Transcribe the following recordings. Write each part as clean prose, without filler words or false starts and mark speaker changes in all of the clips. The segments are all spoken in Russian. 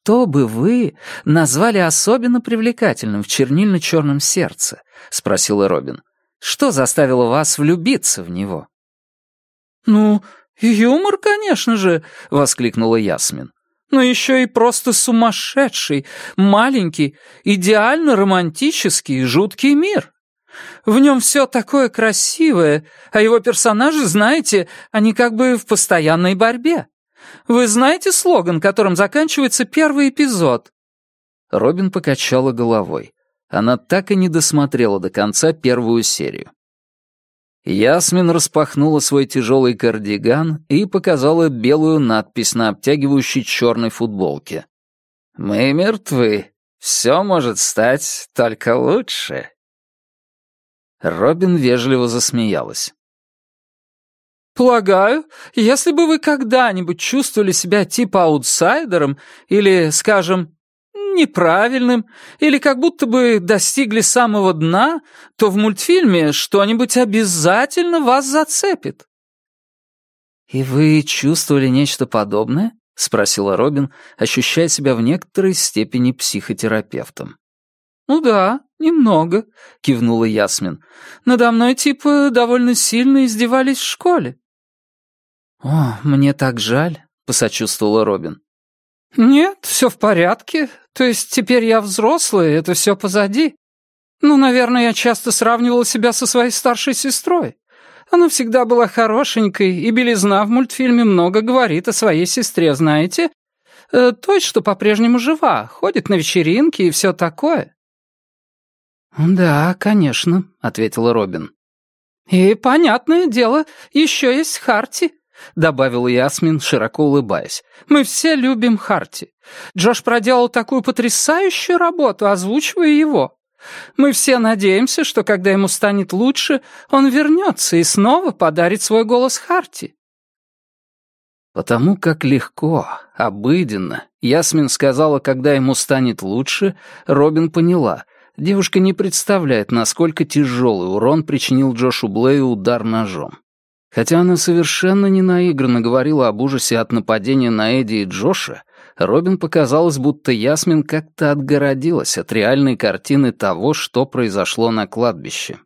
Speaker 1: что бы вы назвали особенно привлекательным в чернильно-черном сердце?» — спросила Робин. «Что заставило вас влюбиться в него?» «Ну, юмор, конечно же!» — воскликнула Ясмин. «Но еще и просто сумасшедший, маленький, идеально романтический и жуткий мир. В нем все такое красивое, а его персонажи, знаете, они как бы в постоянной борьбе. Вы знаете слоган, которым заканчивается первый эпизод?» Робин покачала головой. Она так и не досмотрела до конца первую серию. Ясмин распахнула свой тяжелый кардиган и показала белую надпись на обтягивающей черной футболке. «Мы мертвы. Все может стать только лучше». Робин вежливо засмеялась. «Полагаю, если бы вы когда-нибудь чувствовали себя типа аутсайдером или, скажем, неправильным, или как будто бы достигли самого дна, то в мультфильме что-нибудь обязательно вас зацепит». «И вы чувствовали нечто подобное?» — спросила Робин, ощущая себя в некоторой степени психотерапевтом. «Ну да, немного», — кивнула Ясмин. «Надо мной типа довольно сильно издевались в школе». «О, мне так жаль», — посочувствовала Робин. «Нет, все в порядке. То есть теперь я взрослая, это все позади. Ну, наверное, я часто сравнивала себя со своей старшей сестрой. Она всегда была хорошенькой, и белизна в мультфильме много говорит о своей сестре, знаете? Той, что по-прежнему жива, ходит на вечеринки и все такое». «Да, конечно», — ответила Робин. «И, понятное дело, еще есть Харти», — добавила Ясмин, широко улыбаясь. «Мы все любим Харти. Джош проделал такую потрясающую работу, озвучивая его. Мы все надеемся, что когда ему станет лучше, он вернется и снова подарит свой голос Харти». Потому как легко, обыденно Ясмин сказала, когда ему станет лучше, Робин поняла. Девушка не представляет, насколько тяжелый урон причинил Джошу Блею удар ножом. Хотя она совершенно не наигранно говорила об ужасе от нападения на Эдди и Джоша, Робин показалось, будто Ясмин как-то отгородилась от реальной картины того, что произошло на кладбище.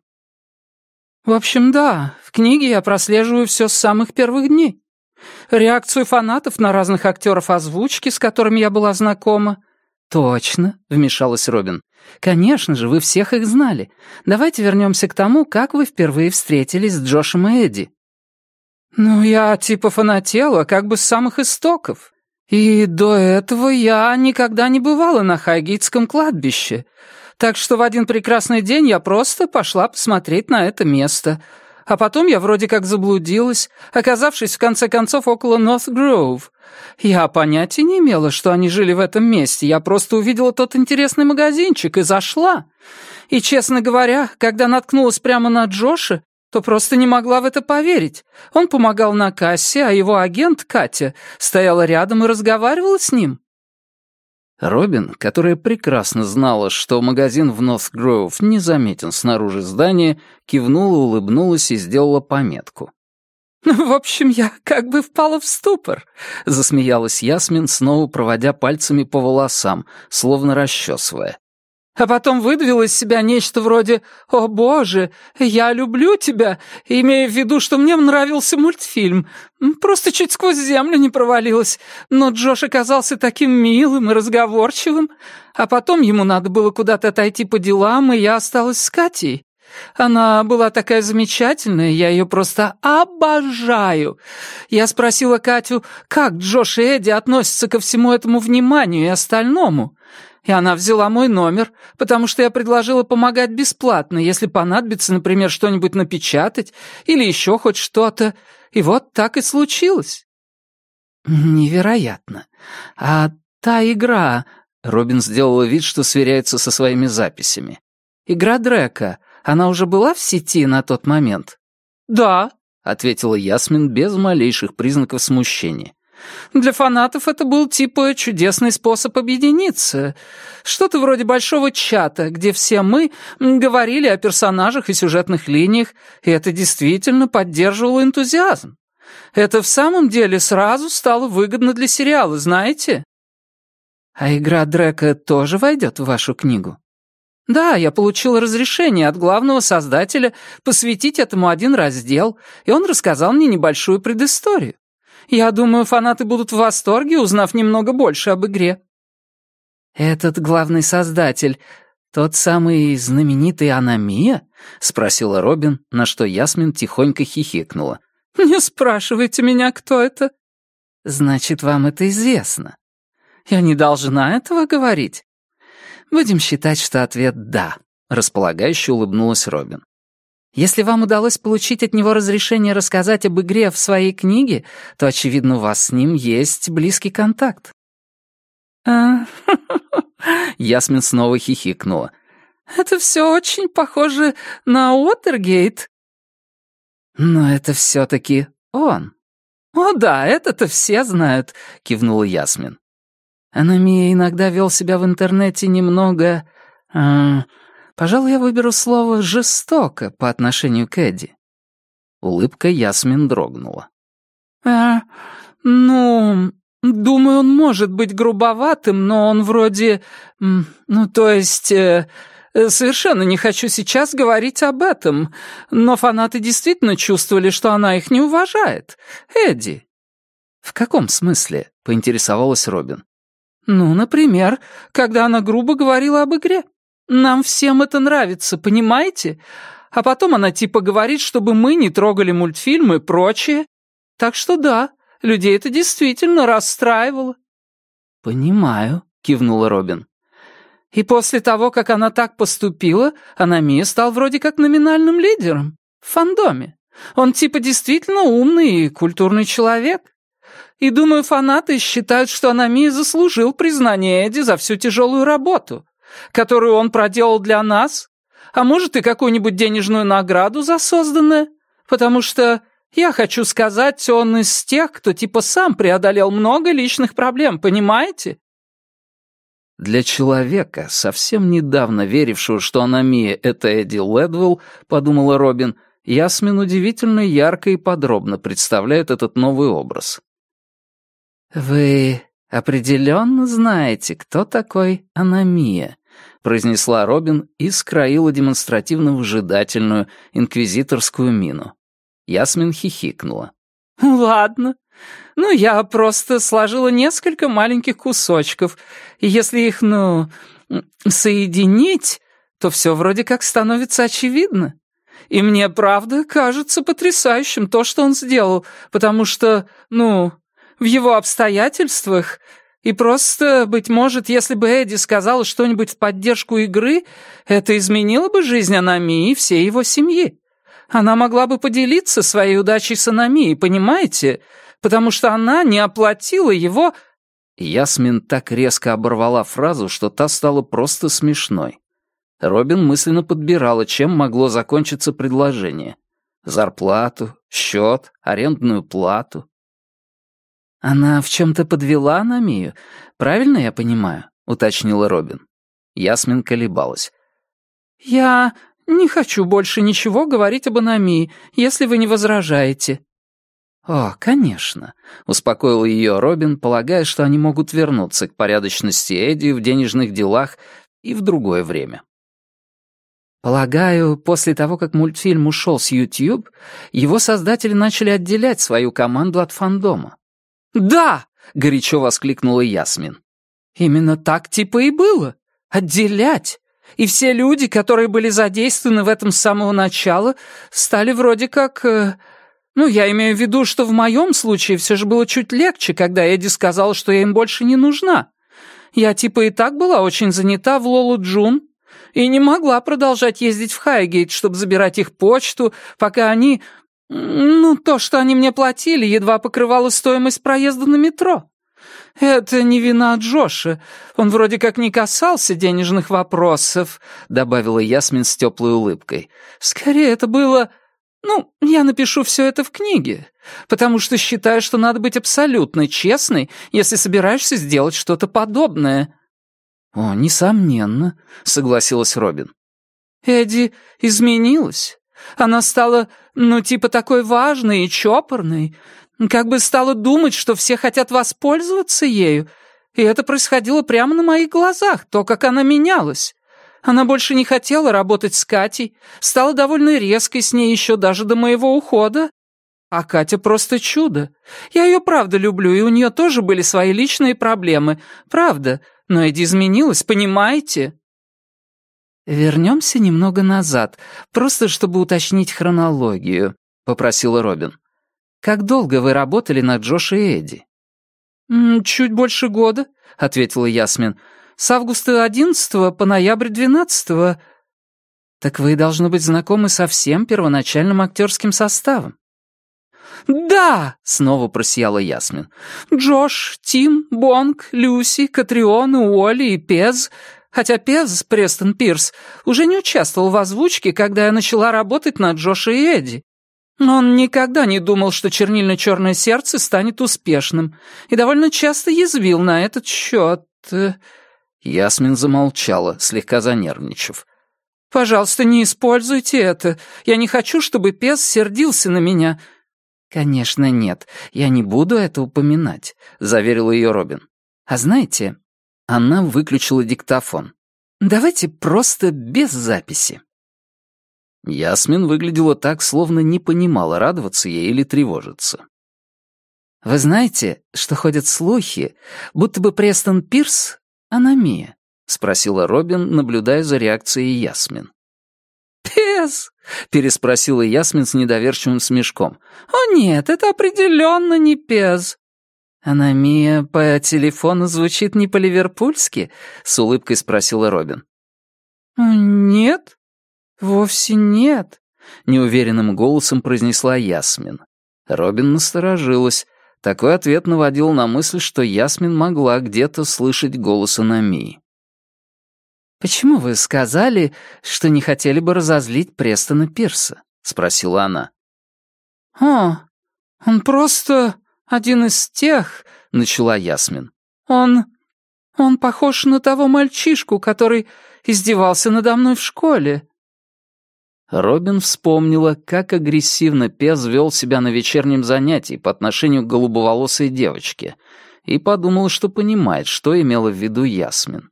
Speaker 1: «В общем, да, в книге я прослеживаю все с самых первых дней. Реакцию фанатов на разных актеров озвучки, с которыми я была знакома». «Точно», — вмешалась Робин. «Конечно же, вы всех их знали. Давайте вернемся к тому, как вы впервые встретились с Джошем и Эдди». «Ну, я типа фанатела, как бы с самых истоков. И до этого я никогда не бывала на Хайгейтском кладбище. Так что в один прекрасный день я просто пошла посмотреть на это место. А потом я вроде как заблудилась, оказавшись в конце концов около Норт-Гроув. Я понятия не имела, что они жили в этом месте. Я просто увидела тот интересный магазинчик и зашла. И, честно говоря, когда наткнулась прямо на Джоша, то просто не могла в это поверить. Он помогал на кассе, а его агент, Катя, стояла рядом и разговаривала с ним». Робин, которая прекрасно знала, что магазин в Норт-Гроув незаметен снаружи здания, кивнула, улыбнулась и сделала пометку. «В общем, я как бы впала в ступор», — засмеялась Ясмин, снова проводя пальцами по волосам, словно расчесывая. «А потом выдавила из себя нечто вроде «О, боже, я люблю тебя», имея в виду, что мне нравился мультфильм. Просто чуть сквозь землю не провалилась. Но Джош оказался таким милым и разговорчивым. А потом ему надо было куда-то отойти по делам, и я осталась с Катей. Она была такая замечательная, я ее просто обожаю. Я спросила Катю, как Джош и Эдди относятся ко всему этому вниманию и остальному. И она взяла мой номер, потому что я предложила помогать бесплатно, если понадобится, например, что-нибудь напечатать или еще хоть что-то. И вот так и случилось». «Невероятно. А та игра...» Робин сделала вид, что сверяется со своими записями. «Игра Дрека, она уже была в сети на тот момент?» «Да», — ответила Ясмин без малейших признаков смущения. «Для фанатов это был типа чудесный способ объединиться. Что-то вроде большого чата, где все мы говорили о персонажах и сюжетных линиях, и это действительно поддерживало энтузиазм. Это в самом деле сразу стало выгодно для сериала, знаете?» А игра Дрека тоже войдет в вашу книгу? Да, я получил разрешение от главного создателя посвятить этому один раздел, и он рассказал мне небольшую предысторию. Я думаю, фанаты будут в восторге, узнав немного больше об игре. Этот главный создатель — тот самый знаменитый Аномия? — спросила Робин, на что Ясмин тихонько хихикнула. «Не спрашивайте меня, кто это». «Значит, вам это известно. Я не должна этого говорить?» «Будем считать, что ответ «да», — располагающе улыбнулась Робин. «Если вам удалось получить от него разрешение рассказать об игре в своей книге, то, очевидно, у вас с ним есть близкий контакт». Ясмин снова хихикнула. «Это все очень похоже на Уотергейт». «Но это все-таки он». «О да, это-то все знают», — кивнула Ясмин. Аномия иногда вел себя в интернете немного... пожалуй, я выберу слово «жестоко» по отношению к Эдди. Улыбка Ясмин дрогнула. Ну, думаю, он может быть грубоватым, но он вроде... совершенно не хочу сейчас говорить об этом, но фанаты действительно чувствовали, что она их не уважает. Эдди». «В каком смысле?» — поинтересовалась Робин. «Ну, например, когда она грубо говорила об игре. Нам всем это нравится, понимаете? А потом она типа говорит, чтобы мы не трогали мультфильмы и прочее. Так что да, людей это действительно расстраивало». «Понимаю», — кивнула Робин. «И после того, как она так поступила, Аномия стал вроде как номинальным лидером в фандоме. Он типа действительно умный и культурный человек. И думаю, фанаты считают, что Аномия заслужил признание Эдди за всю тяжелую работу, которую он проделал для нас, а может и какую-нибудь денежную награду за созданное, потому что, я хочу сказать, он из тех, кто типа сам преодолел много личных проблем, понимаете?» Для человека, совсем недавно верившего, что Аномия — это Эдди Лэдвелл, подумала Робин, Ясмин удивительно ярко и подробно представляет этот новый образ. «Вы определенно знаете, кто такой Аномия», — произнесла Робин и скроила демонстративно выжидательную инквизиторскую мину. Ясмин хихикнула. «Ладно. Ну, я просто сложила несколько маленьких кусочков, и если их, соединить, то все вроде как становится очевидно. И мне, правда, кажется потрясающим то, что он сделал, потому что, в его обстоятельствах, и просто, быть может, если бы Эдди сказала что-нибудь в поддержку игры, это изменило бы жизнь Аномии и всей его семьи. Она могла бы поделиться своей удачей с Аномией, понимаете? Потому что она не оплатила его...» Ясмин так резко оборвала фразу, что та стала просто смешной. Робин мысленно подбирала, чем могло закончиться предложение. Зарплату, счет, арендную плату. «Она в чем-то подвела Аномию, правильно я понимаю?» — уточнила Робин. Ясмин колебалась. «Я не хочу больше ничего говорить об Аномии, если вы не возражаете». «О, конечно», — успокоил ее Робин, полагая, что они могут вернуться к порядочности Эдди в денежных делах и в другое время. «Полагаю, после того, как мультфильм ушел с YouTube, его создатели начали отделять свою команду от фандома». «Да!» — горячо воскликнула Ясмин. «Именно так типа и было. Отделять. И все люди, которые были задействованы в этом с самого начала, стали вроде как... я имею в виду, что в моем случае все же было чуть легче, когда Эдди сказала, что я им больше не нужна. Я типа и так была очень занята в Лолу Джун и не могла продолжать ездить в Хайгейт, чтобы забирать их почту, пока они... то, что они мне платили, едва покрывало стоимость проезда на метро. Это не вина Джоша. Он вроде как не касался денежных вопросов», — добавила Ясмин с теплой улыбкой. «Скорее, это было... я напишу все это в книге, потому что считаю, что надо быть абсолютно честной, если собираешься сделать что-то подобное». «О, несомненно», — согласилась Робин. «Эдди изменилась. Она стала, такой важной и чопорной, как бы стала думать, что все хотят воспользоваться ею. И это происходило прямо на моих глазах, то, как она менялась. Она больше не хотела работать с Катей, стала довольно резкой с ней еще даже до моего ухода. А Катя просто чудо. Я ее правда люблю, и у нее тоже были свои личные проблемы. Правда. Но Эдди изменилась, понимаете? «Вернемся немного назад, просто чтобы уточнить хронологию», — попросила Робин. «Как долго вы работали над Джош и Эдди?» «Чуть больше года», — ответила Ясмин. «С августа 11 по ноябрь 12. «Так вы, должно быть, знакомы со всем первоначальным актерским составом». «Да!» — снова просияла Ясмин. «Джош, Тим, Бонг, Люси, Катриона, Уолли и Пез. Хотя Пез, Престон Пирс, уже не участвовал в озвучке, когда я начала работать над Джошем и Эдди. Он никогда не думал, что «Чернильно-черное сердце» станет успешным, и довольно часто язвил на этот счет». Ясмин замолчала, слегка занервничав. «Пожалуйста, не используйте это. Я не хочу, чтобы Пез сердился на меня». «Конечно, нет. Я не буду это упоминать», — заверила ее Робин. «А знаете...» Она выключила диктофон. «Давайте просто без записи». Ясмин выглядела так, словно не понимала, радоваться ей или тревожиться. «Вы знаете, что ходят слухи, будто бы Престон Пирс — аномия?» — спросила Робин, наблюдая за реакцией Ясмин. «Пес?» — переспросила Ясмин с недоверчивым смешком. «О нет, это определенно не Пез». «Аномия по телефону звучит не по-ливерпульски?» — с улыбкой спросила Робин. «Нет, вовсе нет», — неуверенным голосом произнесла Ясмин. Робин насторожилась. Такой ответ наводил на мысль, что Ясмин могла где-то слышать голос Аномии. «Почему вы сказали, что не хотели бы разозлить Престона Пирса?» — спросила она. Он просто один из тех», — начала Ясмин. Он похож на того мальчишку, который издевался надо мной в школе». Робин вспомнила, как агрессивно Пез вел себя на вечернем занятии по отношению к голубоволосой девочке, и подумала, что понимает, что имела в виду Ясмин.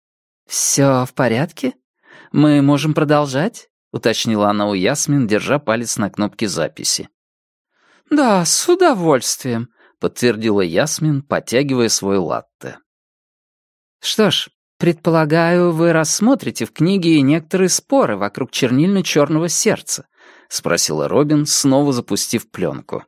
Speaker 1: «Все в порядке? Мы можем продолжать?» — уточнила она у Ясмин, держа палец на кнопке записи. «Да, с удовольствием», — подтвердила Ясмин, подтягивая свой латте. «Что ж, предполагаю, вы рассмотрите в книге и некоторые споры вокруг чернильно-черного сердца», — спросила Робин, снова запустив пленку.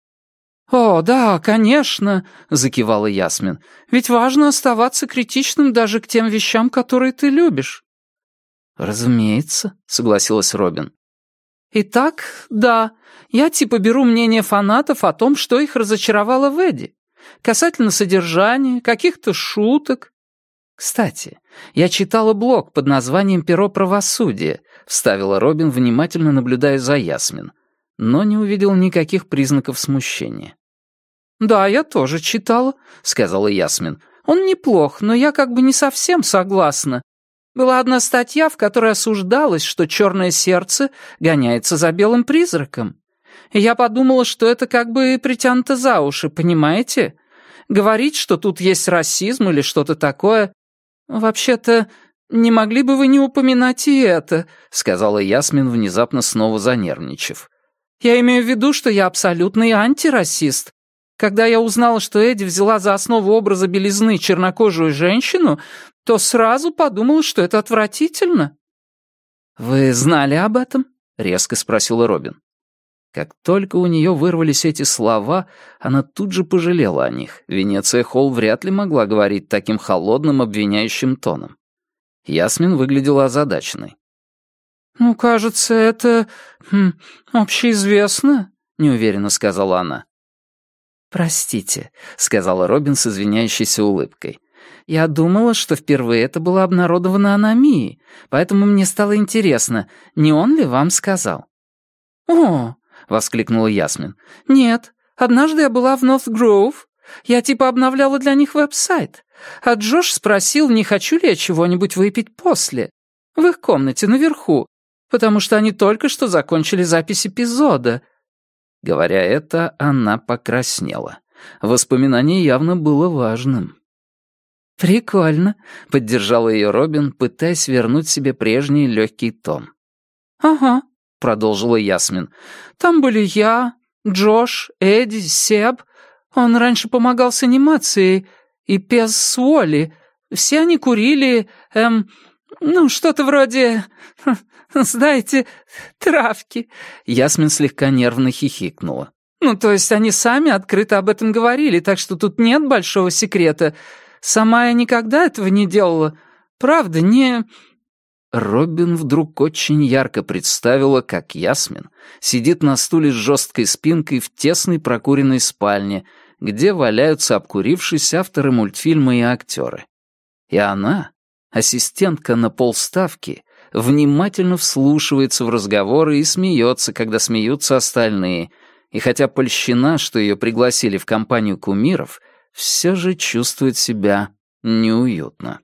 Speaker 1: «О, да, конечно», — закивала Ясмин. «Ведь важно оставаться критичным даже к тем вещам, которые ты любишь». «Разумеется», — согласилась Робин. «Итак, да, я типа беру мнение фанатов о том, что их разочаровало в Эдди. Касательно содержания, каких-то шуток. Кстати, я читала блог под названием «Перо правосудия», — вставила Робин, внимательно наблюдая за Ясмин, но не увидел никаких признаков смущения. «Да, я тоже читала», — сказала Ясмин. «Он неплох, но я как бы не совсем согласна. Была одна статья, в которой осуждалось, что черное сердце гоняется за белым призраком. И я подумала, что это как бы притянуто за уши, понимаете? Говорить, что тут есть расизм или что-то такое. Вообще-то, не могли бы вы не упоминать и это», — сказала Ясмин, внезапно снова занервничав. «Я имею в виду, что я абсолютный антирасист. Когда я узнала, что Эдди взяла за основу образа белизны чернокожую женщину, то сразу подумала, что это отвратительно». «Вы знали об этом?» — резко спросила Робин. Как только у нее вырвались эти слова, она тут же пожалела о них. Венеция Холл вряд ли могла говорить таким холодным, обвиняющим тоном. Ясмин выглядела озадаченной. «Ну, кажется, это общеизвестно», — неуверенно сказала она. «Простите», — сказала Робин с извиняющейся улыбкой. «Я думала, что впервые это было обнародовано аномией, поэтому мне стало интересно, не он ли вам сказал?» «О!» — воскликнула Ясмин. «Нет, однажды я была в Норт-Гроув. Я типа обновляла для них веб-сайт. А Джош спросил, не хочу ли я чего-нибудь выпить после. В их комнате наверху, потому что они только что закончили запись эпизода». Говоря это, она покраснела. Воспоминание явно было важным. «Прикольно», — поддержала ее Робин, пытаясь вернуть себе прежний легкий тон. «Ага», — продолжила Ясмин. «Там были я, Джош, Эдди, Себ. Он раньше помогал с анимацией. И пес Уолли. Все они курили, что-то вроде, знаете, травки». Ясмин слегка нервно хихикнула. То есть они сами открыто об этом говорили, так что тут нет большого секрета. Сама я никогда этого не делала. Правда, не...» Робин вдруг очень ярко представила, как Ясмин сидит на стуле с жесткой спинкой в тесной прокуренной спальне, где валяются обкурившись авторы мультфильма и актеры. И она, ассистентка на полставки, внимательно вслушивается в разговоры и смеется, когда смеются остальные, и хотя польщена, что ее пригласили в компанию кумиров, все же чувствует себя неуютно.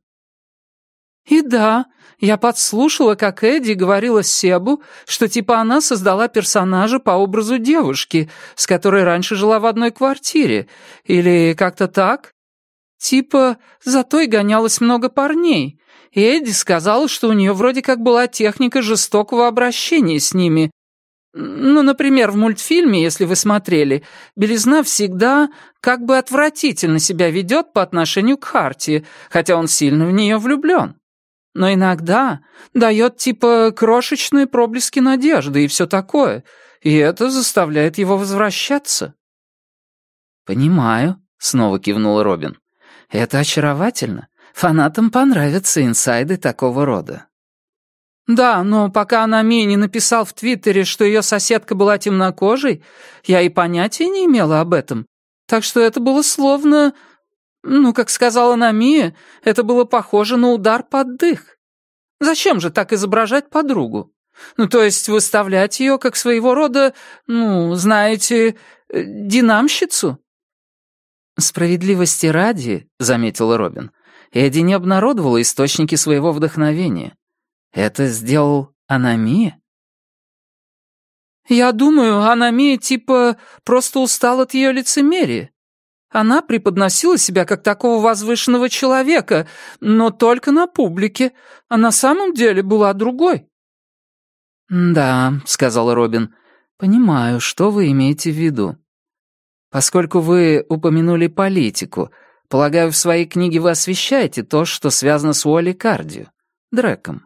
Speaker 1: «И да, я подслушала, как Эдди говорила Себу, что типа она создала персонажа по образу девушки, с которой раньше жила в одной квартире, или как-то так. Типа за той гонялось много парней, и Эдди сказала, что у нее вроде как была техника жестокого обращения с ними. Например, в мультфильме, если вы смотрели, Белизна всегда как бы отвратительно себя ведет по отношению к Харти, хотя он сильно в нее влюблен. Но иногда дает типа крошечные проблески надежды и все такое, и это заставляет его возвращаться». «Понимаю», — снова кивнула Робин. «Это очаровательно. Фанатам понравятся инсайды такого рода». «Да, но пока Анами не написал в Твиттере, что ее соседка была темнокожей, я и понятия не имела об этом. Так что это было словно... как сказала Анами, это было похоже на удар под дых. Зачем же так изображать подругу? То есть выставлять ее как своего рода, знаете, динамщицу?» «Справедливости ради», — заметила Робин, — «Эдди не обнародовала источники своего вдохновения. Это сделал Анами?» «Я думаю, Анами типа просто устал от ее лицемерия. Она преподносила себя как такого возвышенного человека, но только на публике, а на самом деле была другой». «Да», — сказала Робин, — «понимаю, что вы имеете в виду. Поскольку вы упомянули политику, полагаю, в своей книге вы освещаете то, что связано с Уолли Кардио, Дреком».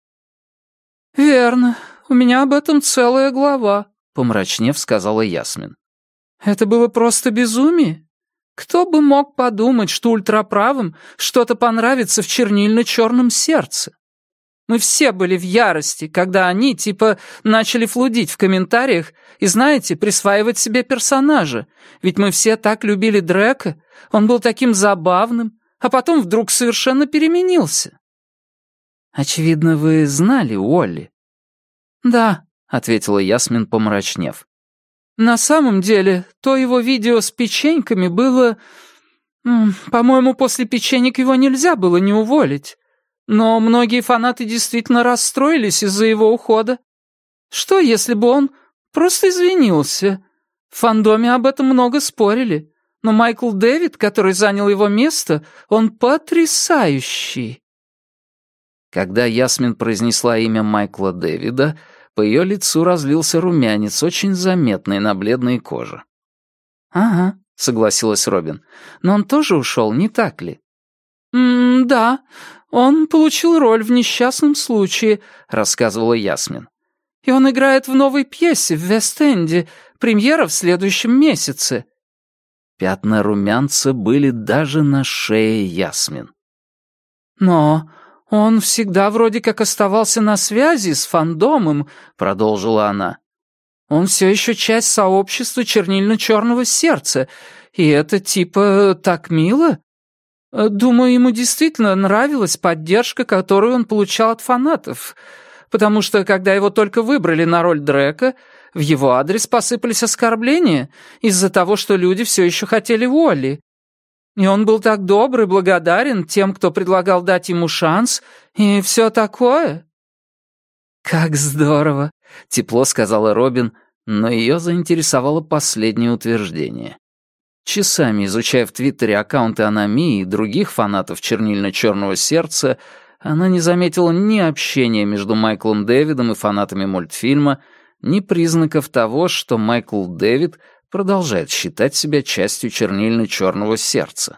Speaker 1: «Верно. У меня об этом целая глава», — помрачнев сказала Ясмин. «Это было просто безумие. Кто бы мог подумать, что ультраправым что-то понравится в чернильно-черном сердце? Мы все были в ярости, когда они, типа, начали флудить в комментариях и, знаете, присваивать себе персонажа. Ведь мы все так любили Дрека, он был таким забавным, а потом вдруг совершенно переменился». «Очевидно, вы знали Уолли?» «Да», — ответила Ясмин, помрачнев. «На самом деле, то его видео с печеньками было... По-моему, после печенек его нельзя было не уволить. Но многие фанаты действительно расстроились из-за его ухода. Что, если бы он просто извинился? В фандоме об этом много спорили. Но Майкл Дэвид, который занял его место, он потрясающий». Когда Ясмин произнесла имя Майкла Дэвида, по ее лицу разлился румянец, очень заметный на бледной коже. «Ага», — согласилась Робин, — «но он тоже ушел, не так ли?» «Да, он получил роль в «Несчастном случае», — рассказывала Ясмин. «И он играет в новой пьесе в Вест-Энде, премьера в следующем месяце». Пятна румянца были даже на шее Ясмин. «Но он всегда вроде как оставался на связи с фандомом», — продолжила она. «Он все еще часть сообщества чернильно-черного сердца, и это типа так мило. Думаю, ему действительно нравилась поддержка, которую он получал от фанатов, потому что, когда его только выбрали на роль Дрека, в его адрес посыпались оскорбления из-за того, что люди все еще хотели Уолли. И он был так добр и благодарен тем, кто предлагал дать ему шанс, и все такое». «Как здорово!» — тепло сказала Робин, но ее заинтересовало последнее утверждение. Часами изучая в Твиттере аккаунты Аномии и других фанатов чернильно-черного сердца, она не заметила ни общения между Майклом Дэвидом и фанатами мультфильма, ни признаков того, что Майкл Дэвид продолжает считать себя частью чернильно-черного сердца.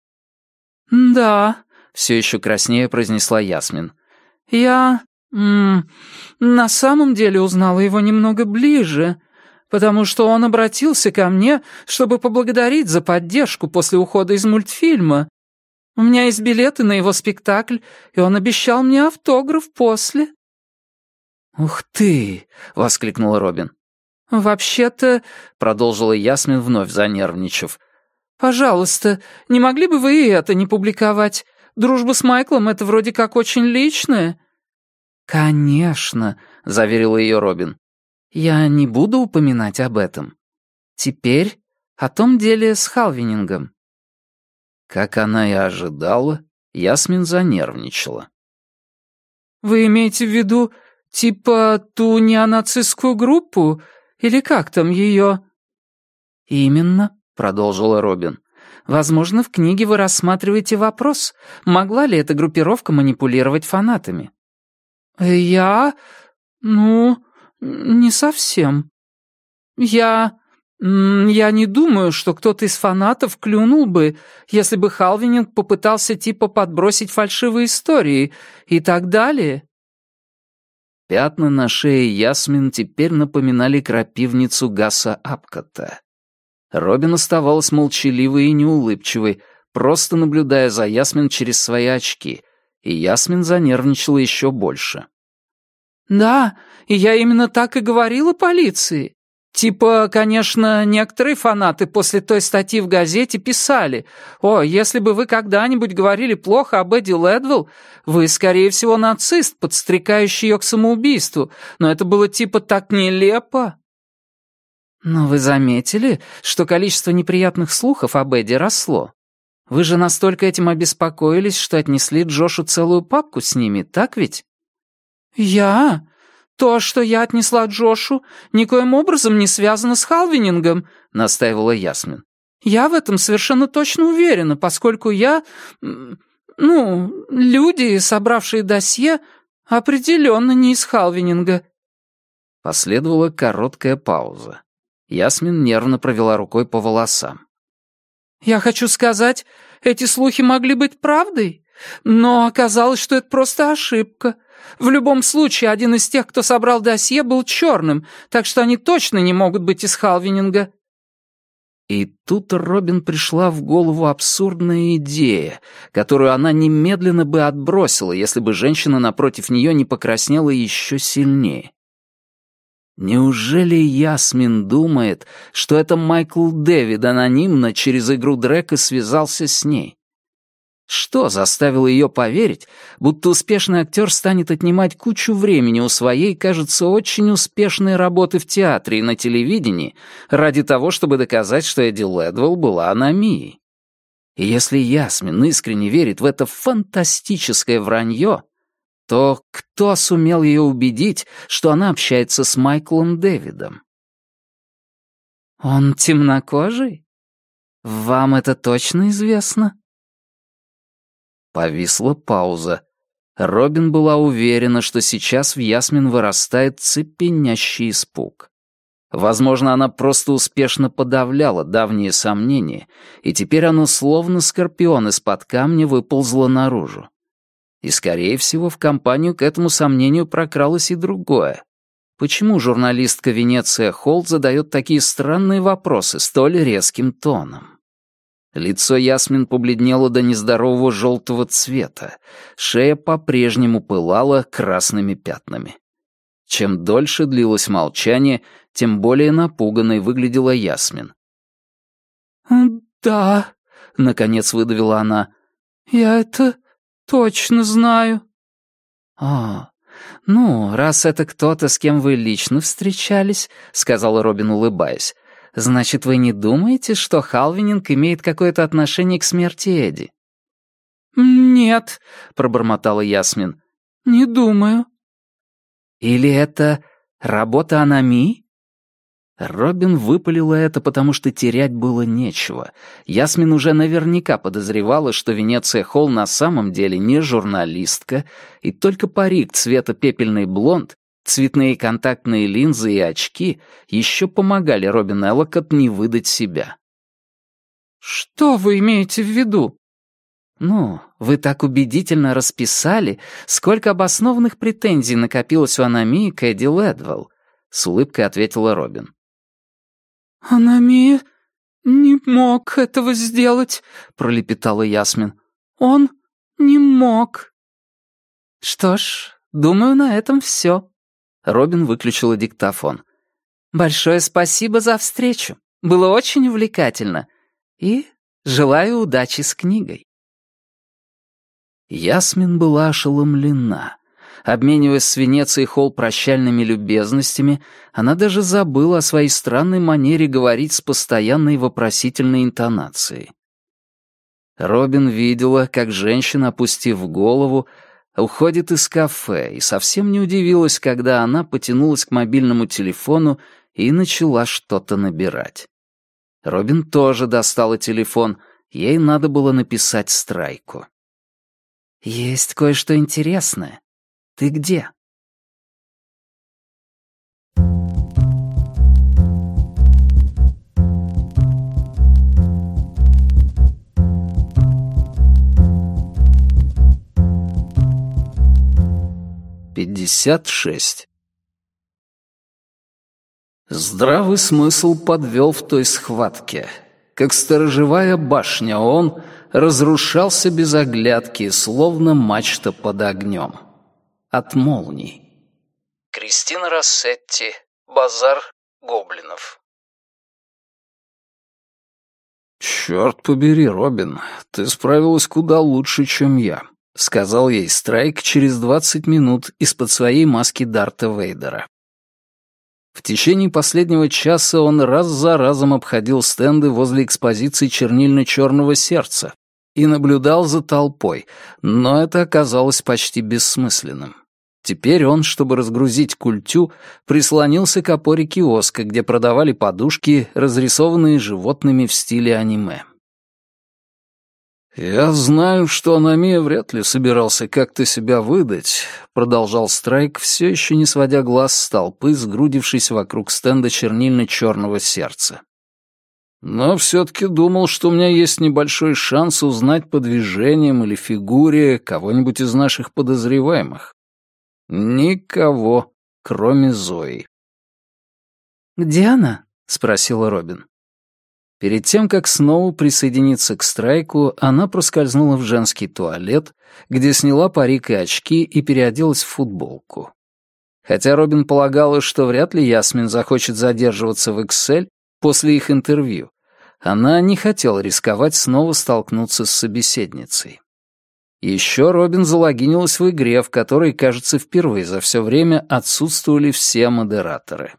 Speaker 1: «Да», — все еще краснее произнесла Ясмин. «Я... на самом деле узнала его немного ближе, потому что он обратился ко мне, чтобы поблагодарить за поддержку после ухода из мультфильма. У меня есть билеты на его спектакль, и он обещал мне автограф после». «Ух ты!» — воскликнула Робин. «Вообще-то...» — продолжила Ясмин, вновь занервничав. «Пожалуйста, не могли бы вы и это не публиковать? Дружба с Майклом — это вроде как очень личное». «Конечно», — заверила ее Робин. «Я не буду упоминать об этом. Теперь о том деле с Халвинингом». Как она и ожидала, Ясмин занервничала. «Вы имеете в виду, типа, ту неонацистскую группу? Или как там ее?» «Именно», — продолжила Робин. «Возможно, в книге вы рассматриваете вопрос, могла ли эта группировка манипулировать фанатами». «Я? Не совсем. Я не думаю, что кто-то из фанатов клюнул бы, если бы Халвининг попытался типа подбросить фальшивые истории и так далее». Пятна на шее Ясмин теперь напоминали крапивницу Гаса Апкота. Робин оставалась молчаливой и неулыбчивой, просто наблюдая за Ясмин через свои очки, и Ясмин занервничала еще больше. «Да, и я именно так и говорила полиции. Типа, конечно, некоторые фанаты после той статьи в газете писали: «О, если бы вы когда-нибудь говорили плохо об Эдди Лэдвелл, вы, скорее всего, нацист, подстрекающий ее к самоубийству, но это было типа так нелепо». «Но вы заметили, что количество неприятных слухов об Эдди росло? Вы же настолько этим обеспокоились, что отнесли Джошу целую папку с ними, так ведь?» «Я? То, что я отнесла Джошу, никоим образом не связано с Халвинингом», — настаивала Ясмин. «Я в этом совершенно точно уверена, поскольку люди, собравшие досье, определенно не из Халвининга». Последовала короткая пауза. Ясмин нервно провела рукой по волосам. «Я хочу сказать, эти слухи могли быть правдой, но оказалось, что это просто ошибка. В любом случае, один из тех, кто собрал досье, был черным, так что они точно не могут быть из Халвининга». И тут Робин пришла в голову абсурдная идея, которую она немедленно бы отбросила, если бы женщина напротив нее не покраснела еще сильнее. Неужели Ясмин думает, что это Майкл Дэвид анонимно через игру Дрека связался с ней? Что заставило ее поверить, будто успешный актер станет отнимать кучу времени у своей, кажется, очень успешной работы в театре и на телевидении ради того, чтобы доказать, что Эдди Лэдвелл была аномией? И если Ясмин искренне верит в это фантастическое вранье, то кто сумел ее убедить, что она общается с Майклом Дэвидом? «Он темнокожий? Вам это точно известно?» Повисла пауза. Робин была уверена, что сейчас в Ясмин вырастает цепенящий испуг. Возможно, она просто успешно подавляла давние сомнения, и теперь оно словно скорпион из-под камня выползло наружу. И, скорее всего, в компанию к этому сомнению прокралось и другое. Почему журналистка Венеция Холл задает такие странные вопросы столь резким тоном? Лицо Ясмин побледнело до нездорового желтого цвета, шея по-прежнему пылала красными пятнами. Чем дольше длилось молчание, тем более напуганной выглядела Ясмин. «Да», — наконец выдавила она, — «я это точно знаю». Раз это кто-то, с кем вы лично встречались», — сказала Робин, улыбаясь, «значит, вы не думаете, что Халвининг имеет какое-то отношение к смерти Эдди?» «Нет», — пробормотала Ясмин, — «не думаю». «Или это работа Аномии?» Робин выпалила это, потому что терять было нечего. Ясмин уже наверняка подозревала, что Венеция Холл на самом деле не журналистка, и только парик цвета пепельный блонд, цветные контактные линзы и очки еще помогали Робин Эллокотт не выдать себя. «Что вы имеете в виду?» «Ну, вы так убедительно расписали, сколько обоснованных претензий накопилось у Аномии к Эдди Лэдвелл», — с улыбкой ответила Робин.
Speaker 2: «Аномия не мог этого сделать», — пролепетала Ясмин. «Он не мог».
Speaker 1: «Что ж, думаю, на этом все». Робин выключила диктофон. «Большое спасибо за встречу. Было очень увлекательно. И желаю удачи с книгой». Ясмин была ошеломлена. Обмениваясь с Венецией Холл прощальными любезностями, она даже забыла о своей странной манере говорить с постоянной вопросительной интонацией. Робин видела, как женщина, опустив голову, уходит из кафе, и совсем не удивилась, когда она потянулась к мобильному телефону и начала что-то набирать. Робин тоже достала телефон, ей надо было написать Страйку. «Есть кое-что интересное. Ты где?» Пятьдесят шесть. Здравый смысл подвел в той схватке. Как сторожевая башня он разрушался без оглядки, словно мачта под огнем. От молний. Кристина Рассетти. Базар гоблинов. «Черт побери, Робин, ты справилась куда лучше, чем я», — сказал ей Страйк через 20 минут из-под своей маски Дарта Вейдера. В течение последнего часа он раз за разом обходил стенды возле экспозиции чернильно-черного сердца и наблюдал за толпой, но это оказалось почти бессмысленным. Теперь он, чтобы разгрузить культю, прислонился к опоре киоска, где продавали подушки, разрисованные животными в стиле аниме. «Я знаю, что Аномия вряд ли собирался как-то себя выдать», — продолжал Страйк, все еще не сводя глаз с толпы, сгрудившись вокруг стенда чернильно-черного сердца. «Но все-таки думал, что у меня есть небольшой шанс узнать по движениям или фигуре кого-нибудь из наших подозреваемых. Никого, кроме Зои».
Speaker 2: «Где она?»
Speaker 1: — спросила Робин. Перед тем, как снова присоединиться к Страйку, она проскользнула в женский туалет, где сняла парик и очки и переоделась в футболку. Хотя Робин полагала, что вряд ли Ясмин захочет задерживаться в Excel после их интервью, она не хотела рисковать снова столкнуться с собеседницей. Еще Робин залогинилась в игре, в которой, кажется, впервые за все время отсутствовали все модераторы.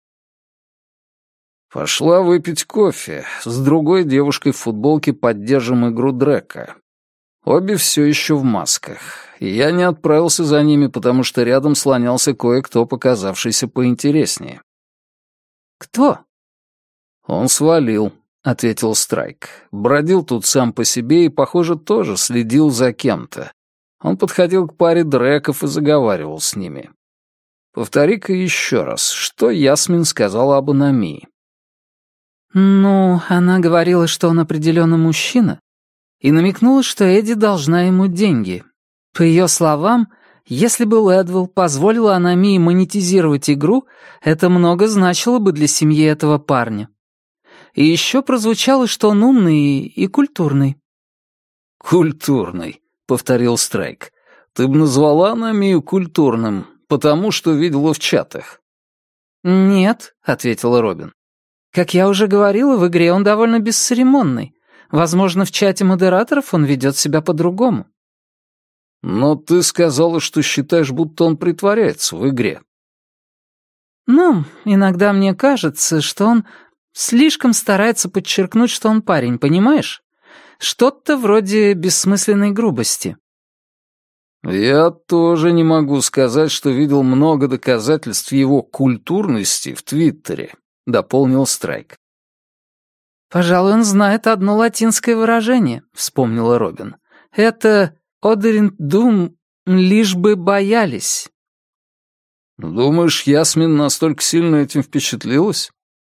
Speaker 1: «Пошла выпить кофе. С другой девушкой в футболке поддержим игру Дрека. Обе все еще в масках. И я не отправился за ними, потому что рядом слонялся кое-кто, показавшийся поинтереснее».
Speaker 2: «Кто?»
Speaker 1: «Он свалил», — ответил Страйк. «Бродил тут сам по себе и, похоже, тоже следил за кем-то. Он подходил к паре Дреков и заговаривал с ними. Повтори-ка еще раз, что Ясмин сказала об Аномии?»
Speaker 2: «Ну, она говорила, что он определенно мужчина, и намекнула, что Эдди должна ему деньги. По ее словам, если бы Лэдвелл позволила Аномии монетизировать игру, это много значило бы для семьи этого парня. И еще прозвучало, что он умный и культурный».
Speaker 1: «Культурный», — повторил Страйк. «Ты бы назвала Аномию культурным, потому что видела в чатах».
Speaker 2: «Нет», — ответила Робин. «Как я уже говорила, в игре он довольно бесцеремонный. Возможно, в чате модераторов он ведет себя по-другому».
Speaker 1: «Но ты сказала, что считаешь, будто он притворяется в игре».
Speaker 2: «Ну, иногда мне кажется, что он слишком старается подчеркнуть, что он парень, понимаешь? Что-то вроде бессмысленной грубости».
Speaker 1: «Я тоже не могу сказать, что видел много доказательств его культурности в Твиттере»,
Speaker 3: — дополнил Страйк.
Speaker 2: «Пожалуй, он знает одно латинское выражение», — вспомнила Робин. «Это «одеринт дум», лишь бы боялись».
Speaker 3: «Думаешь, Ясмин настолько сильно этим впечатлилась?»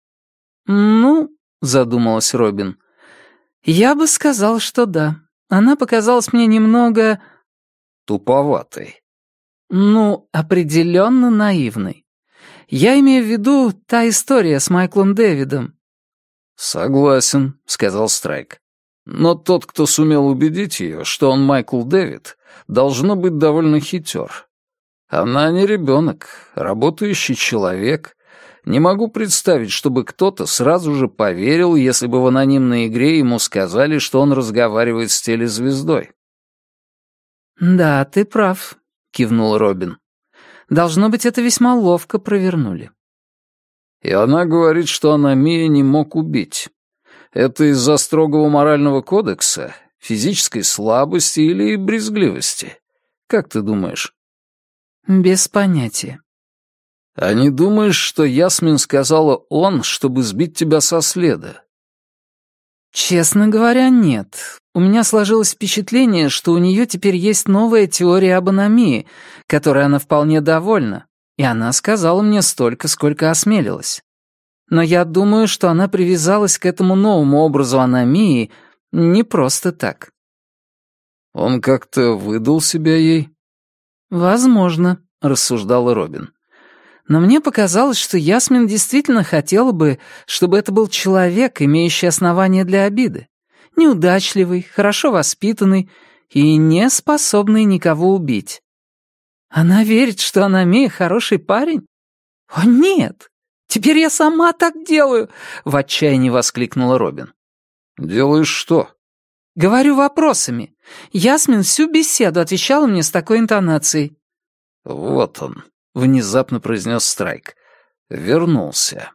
Speaker 2: «Ну», — задумалась Робин, — «я бы сказал, что да. Она показалась мне немного...»
Speaker 3: «Туповатой».
Speaker 2: «Ну, определенно наивной. Я имею в виду та история с Майклом Дэвидом».
Speaker 3: «Согласен», — сказал Страйк. «Но тот, кто сумел убедить ее, что он Майкл Дэвид, должно быть довольно хитер. Она не ребенок, работающий человек. Не могу представить, чтобы кто-то сразу же поверил, если бы в анонимной игре ему сказали, что он разговаривает с телезвездой».
Speaker 2: «Да, ты прав», — кивнул Робин. «Должно быть, это весьма ловко провернули».
Speaker 3: И она говорит, что Аномия не мог убить. Это из-за строгого морального кодекса, физической слабости или брезгливости? Как ты думаешь?
Speaker 2: «Без понятия».
Speaker 3: А не думаешь, что Ясмин сказала он, чтобы сбить тебя со следа?
Speaker 2: «Честно говоря, нет. У меня сложилось впечатление, что у нее теперь есть новая теория об аномии, которой она вполне довольна, и она сказала мне столько, сколько осмелилась. Но я думаю, что она привязалась к этому новому образу аномии не просто так».
Speaker 3: Он как-то выдал себя ей?
Speaker 2: «Возможно», — рассуждала Робин. «Но мне показалось, что Ясмин действительно хотела бы, чтобы это был человек, имеющий основания для обиды, неудачливый, хорошо воспитанный и не способный никого убить. Она верит, что Аномия хороший парень? О, нет! Теперь я сама так делаю!» — в отчаянии воскликнула Робин.
Speaker 3: «Делаешь что?»
Speaker 2: «Говорю вопросами. Ясмин всю беседу отвечала мне с такой интонацией».
Speaker 3: «Вот он», — внезапно произнес Страйк. «Вернулся».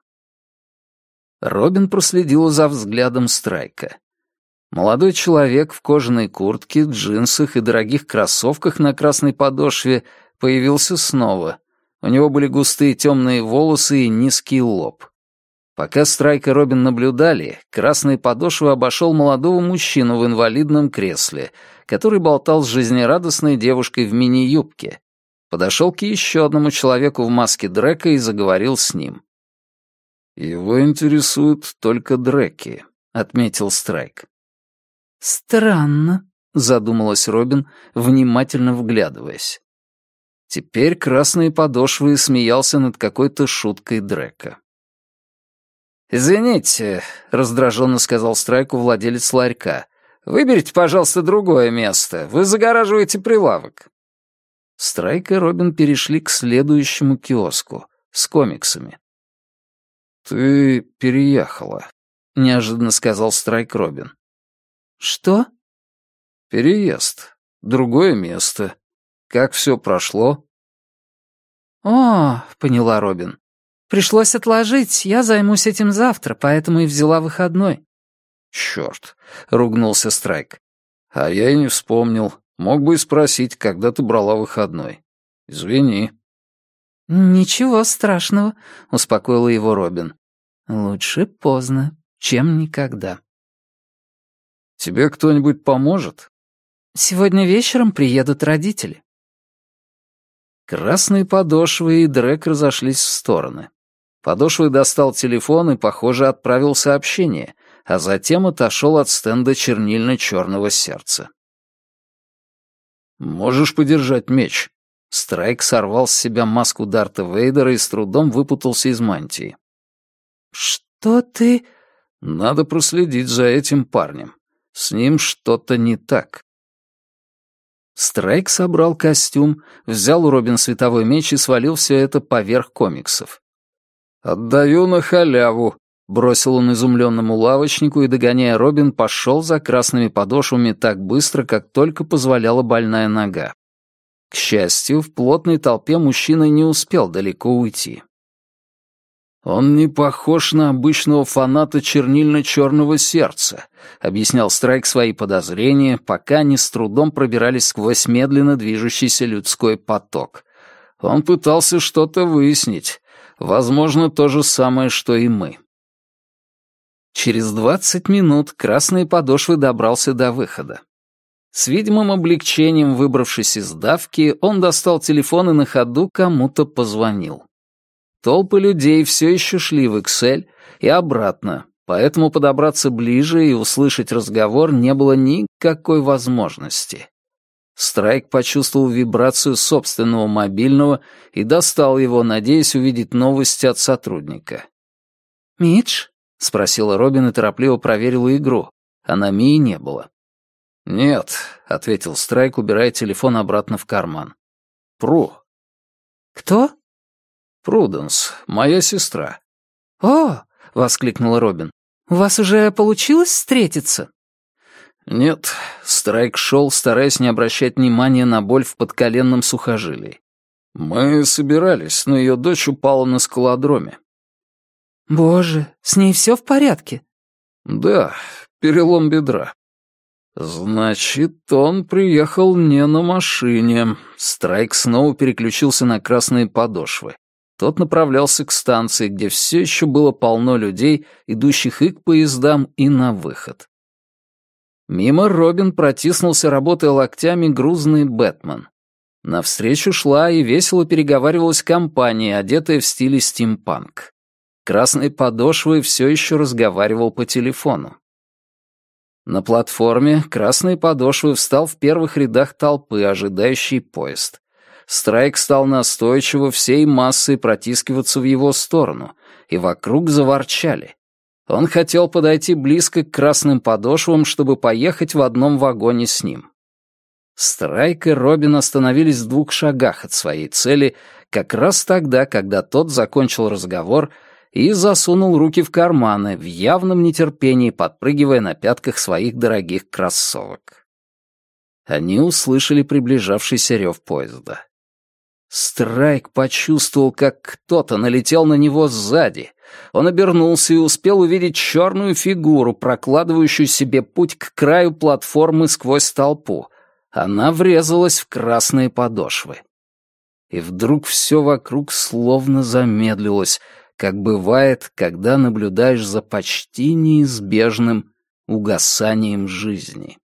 Speaker 3: Робин проследила за взглядом Страйка. Молодой человек в кожаной куртке, джинсах и дорогих кроссовках на красной подошве появился снова. У него были густые темные волосы и низкий лоб. Пока Страйк и Робин наблюдали, красные подошвы обошел молодого мужчину в инвалидном кресле, который болтал с жизнерадостной девушкой в мини-юбке. Подошел к еще одному человеку в маске Дрека и заговорил с ним. «Его интересуют только Дреки», — отметил Страйк.
Speaker 2: «Странно», — задумалась Робин, внимательно вглядываясь.
Speaker 3: Теперь красные подошвы смеялся над какой-то шуткой Дрека. «Извините», — раздраженно сказал Страйку владелец ларька. «Выберите, пожалуйста, другое место. Вы загораживаете прилавок». Страйк и Робин перешли к следующему киоску с комиксами. «Ты переехала», — неожиданно сказал Страйк Робин.
Speaker 2: «Что?»
Speaker 3: «Переезд. Другое место. Как все прошло?»
Speaker 2: «О, — поняла Робин, — пришлось отложить, я займусь этим завтра, поэтому и взяла выходной».
Speaker 3: «Черт», — ругнулся Страйк. «А я и не вспомнил. Мог бы и спросить, когда ты брала выходной. Извини».
Speaker 2: «Ничего страшного», — успокоила его Робин. «Лучше поздно, чем никогда».
Speaker 3: «Тебе кто-нибудь поможет?»
Speaker 2: «Сегодня вечером приедут родители».
Speaker 3: Красные подошвы и Дрек разошлись в стороны. Подошвы достал телефон и, похоже, отправил сообщение, а затем отошел от стенда чернильно-черного сердца. «Можешь подержать меч?» Страйк сорвал с себя маску Дарта Вейдера и с трудом выпутался из мантии.
Speaker 2: «Что ты...»
Speaker 3: «Надо проследить за этим парнем. С ним что-то не так». Страйк собрал костюм, взял у Робин световой меч и свалил все это поверх комиксов. «Отдаю на халяву», — бросил он изумленному лавочнику и, догоняя Робин, пошел за красными подошвами так быстро, как только позволяла больная нога. К счастью, в плотной толпе мужчина не успел далеко уйти. «Он не похож на обычного фаната чернильно-черного сердца», — объяснял Страйк свои подозрения, пока они с трудом пробирались сквозь медленно движущийся людской поток. «Он пытался что-то выяснить. Возможно, то же самое, что и мы.
Speaker 2: Через 20 минут красные подошвы добрался до выхода. С видимым облегчением, выбравшись из давки, он достал телефон и на ходу кому-то позвонил. Толпы людей все еще шли в Иксель и обратно, поэтому подобраться ближе и услышать разговор не было никакой возможности. Страйк почувствовал вибрацию собственного мобильного и достал его, надеясь увидеть новости от сотрудника.
Speaker 1: «Митч?» — спросила Робин и торопливо проверила игру, а на Мии не было.
Speaker 3: «Нет», — ответил Страйк, убирая телефон обратно в карман. «Пру».
Speaker 1: «Кто?»
Speaker 3: «Пруденс, моя сестра».
Speaker 1: «О!» — воскликнула Робин. «У вас уже получилось встретиться?»
Speaker 3: «Нет», — Страйк шел, стараясь не обращать внимания на боль в подколенном сухожилии. «Мы собирались, но ее дочь упала на скалодроме».
Speaker 1: «Боже, с ней все в порядке?»
Speaker 3: «Да, перелом бедра». «Значит, он приехал не на машине». Страйк снова переключился на красные подошвы. Тот направлялся к станции, где все еще было полно людей, идущих и к поездам, и на выход. Мимо Робин протиснулся, работая локтями, грузный Бэтмен. Навстречу шла и весело переговаривалась компания, одетая в стиле стимпанк. Красные подошвы все еще разговаривал по телефону. На платформе красные подошвы встал в первых рядах толпы, ожидающей поезд. Страйк стал настойчиво всей массой протискиваться в его сторону, и вокруг заворчали. Он хотел подойти близко к красным подошвам, чтобы поехать в одном вагоне с ним. Страйк и Робин остановились в 2 шагах от своей цели как раз тогда, когда тот закончил разговор и засунул руки в карманы, в явном нетерпении подпрыгивая на пятках своих дорогих кроссовок. Они услышали приближавшийся рев поезда. Страйк почувствовал, как кто-то налетел на него сзади. Он обернулся и успел увидеть черную фигуру, прокладывающую себе путь к краю платформы сквозь толпу. Она врезалась в красные подошвы. И вдруг все вокруг словно замедлилось, как бывает, когда наблюдаешь за почти неизбежным угасанием жизни.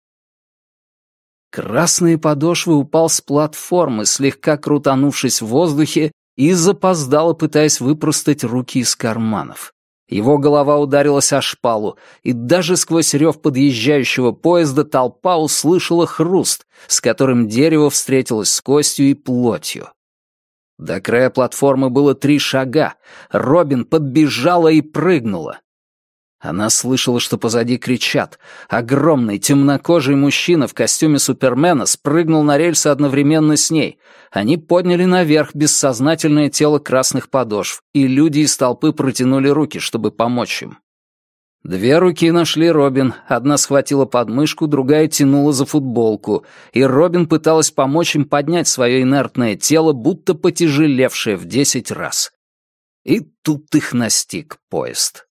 Speaker 3: Красные подошвы упал с платформы, слегка крутанувшись в воздухе, и запоздало, пытаясь выпростать руки из карманов. Его голова ударилась о шпалу, и даже сквозь рев подъезжающего поезда толпа услышала хруст, с которым дерево встретилось с костью и плотью. До края платформы было 3 шага. Робин подбежала и прыгнула. Она слышала, что позади кричат. Огромный темнокожий мужчина в костюме Супермена спрыгнул на рельсы одновременно с ней. Они подняли наверх бессознательное тело красных подошв, и люди из толпы протянули руки, чтобы помочь им. 2 руки нашли Робин, одна схватила подмышку, другая тянула за футболку, и Робин пыталась помочь им поднять свое инертное тело, будто потяжелевшее в 10 раз. И тут их настиг поезд.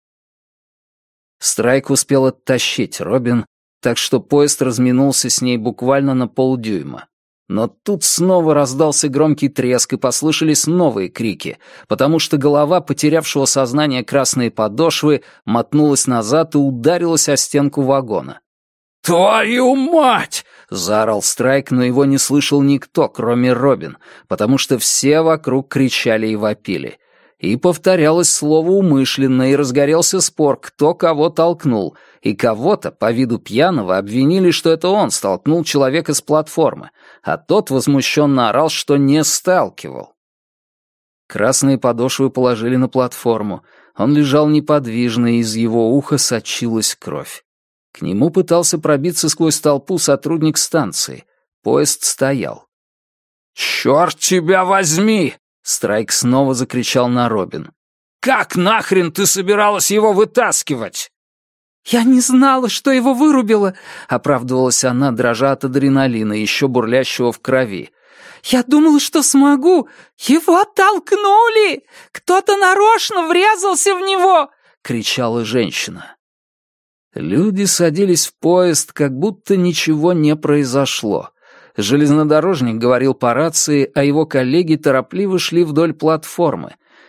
Speaker 3: Страйк успел оттащить Робин, так что поезд разминулся с ней буквально на полдюйма. Но тут снова раздался громкий треск и послышались новые крики, потому что голова потерявшего сознание красные подошвы мотнулась назад и ударилась о стенку вагона. «Твою мать!» — заорал Страйк, но его не слышал никто, кроме Робин, потому что все вокруг кричали и вопили. И повторялось слово умышленно, и разгорелся спор, кто кого толкнул, и кого-то, по виду пьяного, обвинили, что это он столкнул человека с платформы, а тот возмущенно орал, что не сталкивал. Красные подошвы положили на платформу. Он лежал неподвижно, и из его уха сочилась кровь. К нему пытался пробиться сквозь толпу сотрудник станции. Поезд стоял. «Черт тебя возьми!» Страйк снова закричал на Робин. «Как нахрен ты собиралась его вытаскивать?»
Speaker 1: «Я не знала, что его вырубило»,
Speaker 2: — оправдывалась она, дрожа от адреналина, еще бурлящего в крови.
Speaker 1: «Я думала, что смогу. Его толкнули! Кто-то нарочно врезался в него!» — кричала женщина.
Speaker 2: Люди садились в поезд, как будто ничего не произошло. Железнодорожник говорил по рации, а его коллеги торопливо шли вдоль платформы.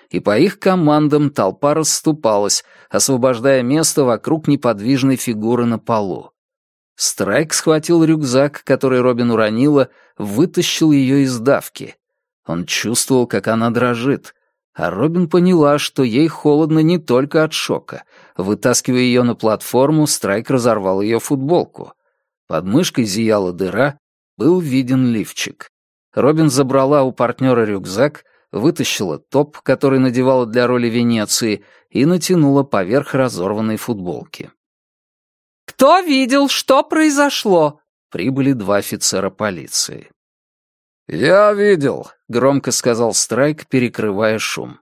Speaker 3: и по их командам толпа расступалась, освобождая место вокруг неподвижной фигуры на полу. Страйк схватил рюкзак, который Робин уронила, вытащил ее из давки. Он чувствовал, как она дрожит, а Робин поняла, что ей холодно не только от шока. Вытаскивая ее на платформу, Страйк разорвал ее футболку. Под мышкой зияла дыра, был виден лифчик. Робин забрала у партнера рюкзак, вытащила топ, который надевала для роли Венеции, и натянула поверх разорванной футболки.
Speaker 1: «Кто видел, что произошло?»
Speaker 3: Прибыли 2 офицера полиции. «Я видел», — громко сказал Страйк, перекрывая шум.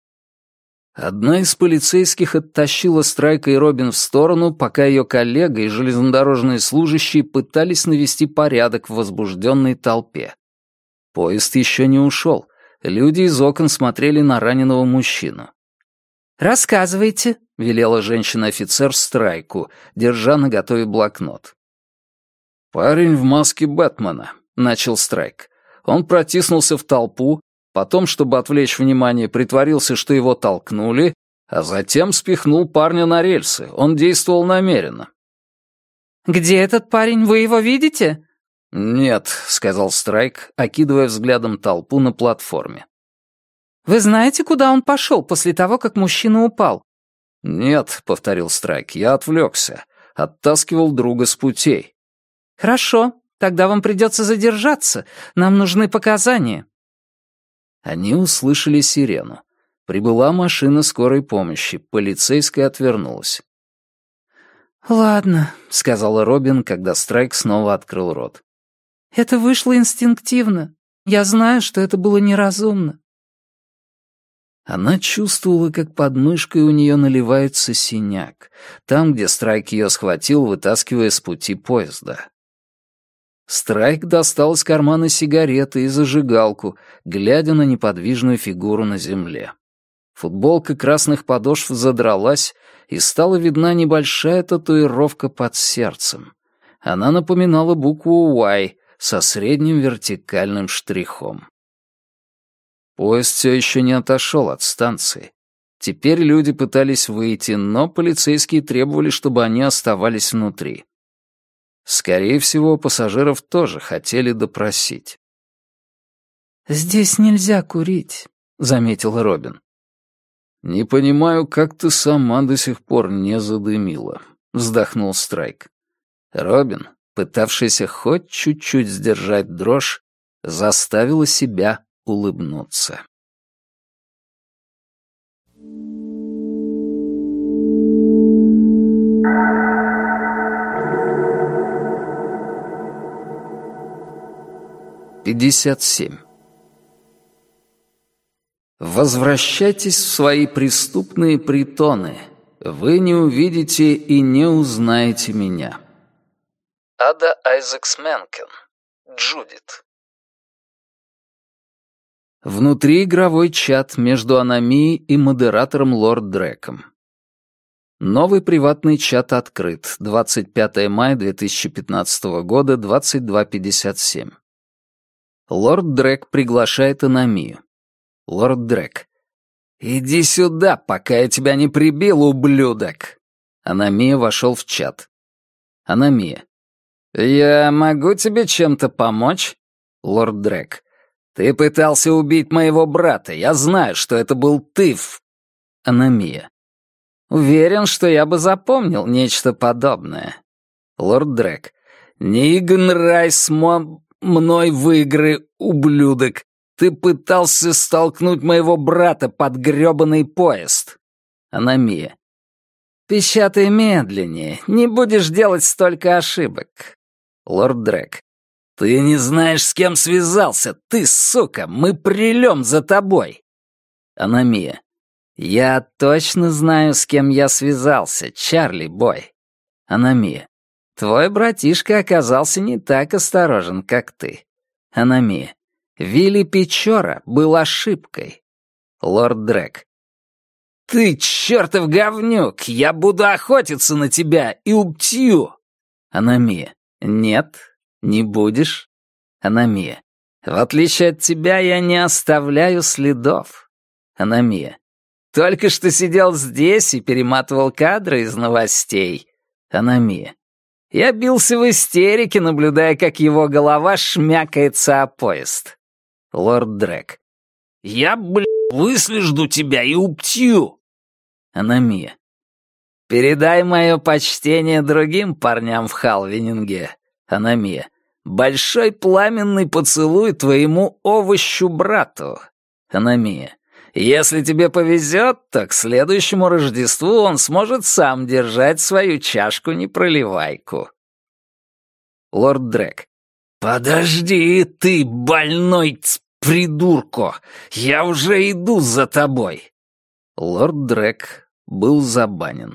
Speaker 3: Одна из полицейских оттащила Страйка и Робин в сторону, пока ее коллега и железнодорожные служащие пытались навести порядок в возбужденной толпе. Поезд еще не ушел. Люди из окон смотрели на раненого мужчину.
Speaker 1: «Рассказывайте», — велела женщина-офицер Страйку, держа наготове блокнот.
Speaker 3: «Парень в маске Бэтмена», — начал Страйк. Он протиснулся в толпу, потом, чтобы отвлечь внимание, притворился, что его толкнули, а затем спихнул парня на рельсы. Он действовал намеренно.
Speaker 1: «Где этот парень? Вы его видите?»
Speaker 3: «Нет», — сказал Страйк, окидывая взглядом толпу на платформе.
Speaker 1: «Вы знаете, куда он пошел после того, как мужчина упал?»
Speaker 3: «Нет», — повторил Страйк, — «я отвлекся. Оттаскивал друга с путей».
Speaker 1: «Хорошо, тогда вам придется задержаться. Нам нужны показания».
Speaker 3: Они услышали сирену. Прибыла машина скорой помощи, полицейская отвернулась.
Speaker 1: «Ладно», —
Speaker 3: сказала Робин, когда Страйк снова открыл рот.
Speaker 1: «Это вышло инстинктивно. Я знаю, что это было неразумно».
Speaker 3: Она чувствовала, как под мышкой у нее наливается синяк, там, где Страйк ее схватил, вытаскивая с пути поезда. Страйк достал из кармана сигареты и зажигалку, глядя на неподвижную фигуру на земле. Футболка красных подошв задралась, и стала видна небольшая татуировка под сердцем. Она напоминала букву «Y» со средним вертикальным штрихом. Поезд все еще не отошел от станции. Теперь люди пытались выйти, но полицейские требовали, чтобы они оставались внутри. Скорее всего, пассажиров тоже хотели допросить.
Speaker 1: «Здесь нельзя курить», — заметила Робин.
Speaker 3: «Не понимаю, как ты сама до сих пор не задымила», — вздохнул Страйк. Робин, пытавшаяся хоть чуть-чуть сдержать дрожь, заставила себя улыбнуться. «57. Возвращайтесь в свои преступные притоны. Вы не увидите и не узнаете меня». Ада Айзекс Менкен. Джудит. Внутриигровой чат между Аномией и модератором Лорд Дреком. Новый приватный чат открыт. 25 мая 2015 года, 22:57. Лорд Дрек приглашает Аномию. Лорд Дрек. «Иди сюда, пока я тебя не прибил, ублюдок!» Аномия вошел в чат. Аномия. «Я могу тебе чем-то помочь?» Лорд Дрек. «Ты пытался убить моего брата. Я знаю, что это был ты в...» Аномия. «Уверен, что я бы запомнил нечто подобное». Лорд Дрек. «Не играй с мной в игры, ублюдок. Ты пытался столкнуть моего брата под грёбаный поезд». Аномия. «Печатай медленнее. Не будешь делать столько ошибок». Лорд Дрек. «Ты не знаешь, с кем связался. Ты, сука, мы прилем за тобой». Аномия. «Я точно знаю, с кем я связался, Чарли Бой». Аномия. «Твой братишка оказался не так осторожен, как ты». Аномия. «Вилли Печора был ошибкой». Лорд Дрек. «Ты чертов говнюк! Я буду охотиться на тебя и убью!» Аномия. «Нет, не будешь». Аномия. «В отличие от тебя, я не оставляю следов». Аномия. Только что сидел здесь и перематывал кадры из новостей. Аномия. Я бился в истерике, наблюдая, как его голова шмякается о поезд. Лорд Дрэк. Я, выслежу тебя и убью. Аномия. Передай мое почтение другим парням в Халвининге. Аномия. Большой пламенный поцелуй твоему овощу-брату. Аномия. Если тебе повезет, то к следующему Рождеству он сможет сам держать свою чашку-непроливайку. Лорд Дрэк. Подожди ты, больной придурко! Я уже иду за тобой. Лорд Дрэк был забанен.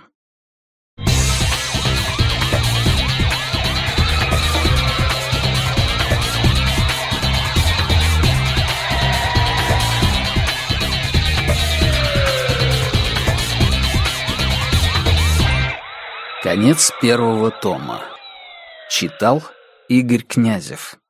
Speaker 3: Конец первого тома. Читал Игорь Князев.